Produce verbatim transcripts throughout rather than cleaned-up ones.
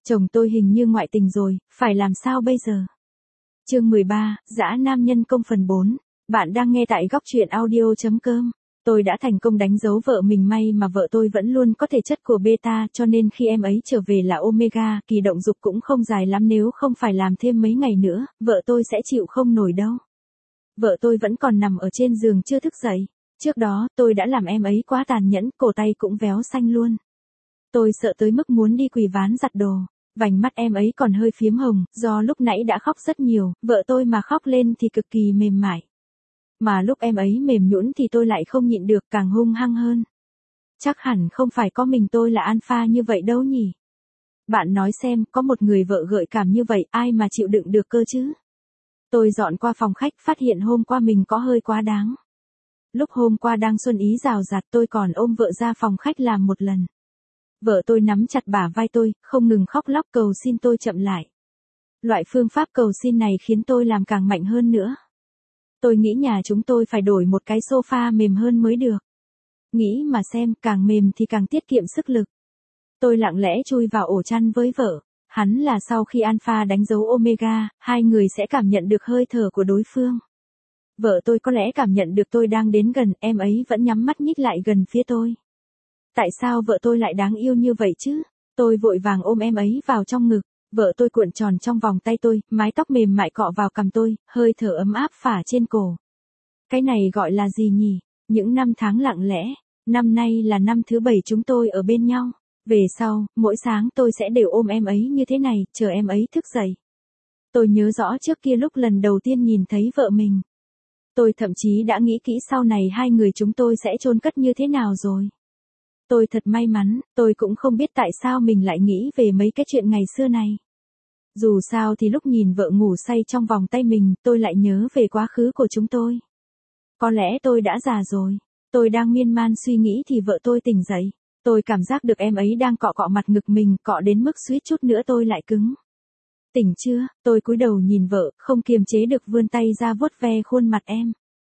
Chồng tôi hình như ngoại tình rồi, phải làm sao bây giờ? Chương mười ba, Dã nam nhân công phần bốn. Bạn đang nghe tại góc truyện audio chấm com. Tôi đã thành công đánh dấu vợ mình, may mà vợ tôi vẫn luôn có thể chất của beta, cho nên khi em ấy trở về là omega, kỳ động dục cũng không dài lắm, nếu không phải làm thêm mấy ngày nữa, vợ tôi sẽ chịu không nổi đâu. Vợ tôi vẫn còn nằm ở trên giường chưa thức dậy. Trước đó, tôi đã làm em ấy quá tàn nhẫn, cổ tay cũng véo xanh luôn. Tôi sợ tới mức muốn đi quỳ ván giặt đồ. Vành mắt em ấy còn hơi phiếm hồng, do lúc nãy đã khóc rất nhiều, vợ tôi mà khóc lên thì cực kỳ mềm mại. Mà lúc em ấy mềm nhũn thì tôi lại không nhịn được, càng hung hăng hơn. Chắc hẳn không phải có mình tôi là alpha như vậy đâu nhỉ? Bạn nói xem, có một người vợ gợi cảm như vậy, ai mà chịu đựng được cơ chứ? Tôi dọn qua phòng khách, phát hiện hôm qua mình có hơi quá đáng. Lúc hôm qua đang xuân ý rào rạt, tôi còn ôm vợ ra phòng khách làm một lần. Vợ tôi nắm chặt bả vai tôi, không ngừng khóc lóc cầu xin tôi chậm lại. Loại phương pháp cầu xin này khiến tôi làm càng mạnh hơn nữa. Tôi nghĩ nhà chúng tôi phải đổi một cái sofa mềm hơn mới được. Nghĩ mà xem, càng mềm thì càng tiết kiệm sức lực. Tôi lặng lẽ chui vào ổ chăn với vợ. Hắn là sau khi alpha đánh dấu omega, hai người sẽ cảm nhận được hơi thở của đối phương. Vợ tôi có lẽ cảm nhận được tôi đang đến gần, em ấy vẫn nhắm mắt nhích lại gần phía tôi. Tại sao vợ tôi lại đáng yêu như vậy chứ? Tôi vội vàng ôm em ấy vào trong ngực, vợ tôi cuộn tròn trong vòng tay tôi, mái tóc mềm mại cọ vào cằm tôi, hơi thở ấm áp phả trên cổ. Cái này gọi là gì nhỉ? Những năm tháng lặng lẽ, năm nay là năm thứ bảy chúng tôi ở bên nhau. Về sau, mỗi sáng tôi sẽ đều ôm em ấy như thế này, chờ em ấy thức dậy. Tôi nhớ rõ trước kia lúc lần đầu tiên nhìn thấy vợ mình. Tôi thậm chí đã nghĩ kỹ sau này hai người chúng tôi sẽ chôn cất như thế nào rồi. Tôi thật may mắn, tôi cũng không biết tại sao mình lại nghĩ về mấy cái chuyện ngày xưa này. Dù sao thì lúc nhìn vợ ngủ say trong vòng tay mình, tôi lại nhớ về quá khứ của chúng tôi. Có lẽ tôi đã già rồi. Tôi đang miên man suy nghĩ thì vợ tôi tỉnh dậy. Tôi cảm giác được em ấy đang cọ cọ mặt ngực mình, cọ đến mức suýt chút nữa tôi lại cứng. Tỉnh chưa? Tôi cúi đầu nhìn vợ, không kiềm chế được vươn tay ra vuốt ve khuôn mặt em.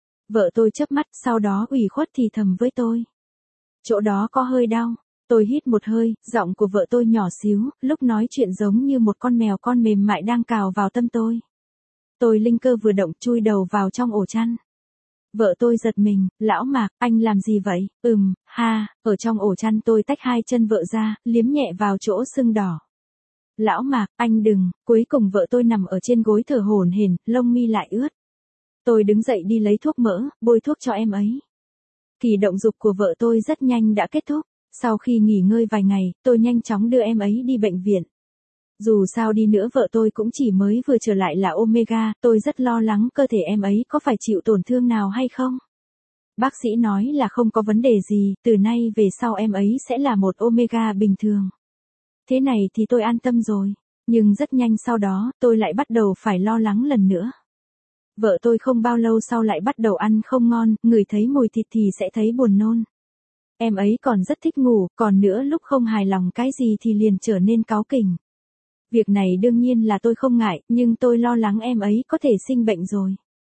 Vợ tôi chớp mắt, sau đó ủy khuất thì thầm với tôi. Chỗ đó có hơi đau. Tôi hít một hơi, giọng của vợ tôi nhỏ xíu, lúc nói chuyện giống như một con mèo con mềm mại đang cào vào tâm tôi. Tôi linh cơ vừa động, chui đầu vào trong ổ chăn. Vợ tôi giật mình, lão Mạc, anh làm gì vậy? Ừm, ha, ở trong ổ chăn tôi tách hai chân vợ ra, liếm nhẹ vào chỗ sưng đỏ. Lão Mạc, anh đừng, cuối cùng vợ tôi nằm ở trên gối thở hổn hển, lông mi lại ướt. Tôi đứng dậy đi lấy thuốc mỡ, bôi thuốc cho em ấy. Kỳ động dục của vợ tôi rất nhanh đã kết thúc. Sau khi nghỉ ngơi vài ngày, tôi nhanh chóng đưa em ấy đi bệnh viện. Dù sao đi nữa vợ tôi cũng chỉ mới vừa trở lại là omega, tôi rất lo lắng cơ thể em ấy có phải chịu tổn thương nào hay không. Bác sĩ nói là không có vấn đề gì, từ nay về sau em ấy sẽ là một omega bình thường. Thế này thì tôi an tâm rồi, nhưng rất nhanh sau đó, tôi lại bắt đầu phải lo lắng lần nữa. Vợ tôi không bao lâu sau lại bắt đầu ăn không ngon, ngửi thấy mùi thịt thì sẽ thấy buồn nôn. Em ấy còn rất thích ngủ, còn nữa lúc không hài lòng cái gì thì liền trở nên cáu kỉnh. Việc này đương nhiên là tôi không ngại, nhưng tôi lo lắng em ấy có thể sinh bệnh rồi.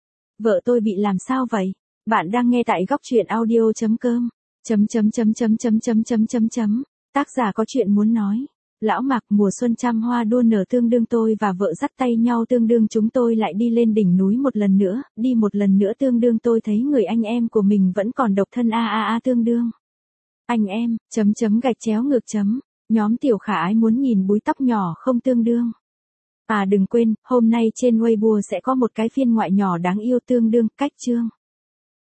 Vợ tôi bị làm sao vậy? Bạn đang nghe tại góc truyện audio chấm com. Chấm chấm chấm chấm chấm chấm chấm chấm chấm. Tác giả có chuyện muốn nói. Lão Mạc, mùa xuân trăm hoa đua nở tương đương tôi và vợ dắt tay nhau tương đương chúng tôi lại đi lên đỉnh núi một lần nữa, đi một lần nữa tương đương tôi thấy người anh em của mình vẫn còn độc thân a a a tương đương. Anh em, chấm chấm gạch chéo ngược chấm, nhóm tiểu khả ái muốn nhìn búi tóc nhỏ không tương đương. À đừng quên, hôm nay trên Weibo sẽ có một cái phiên ngoại nhỏ đáng yêu tương đương, cách chương.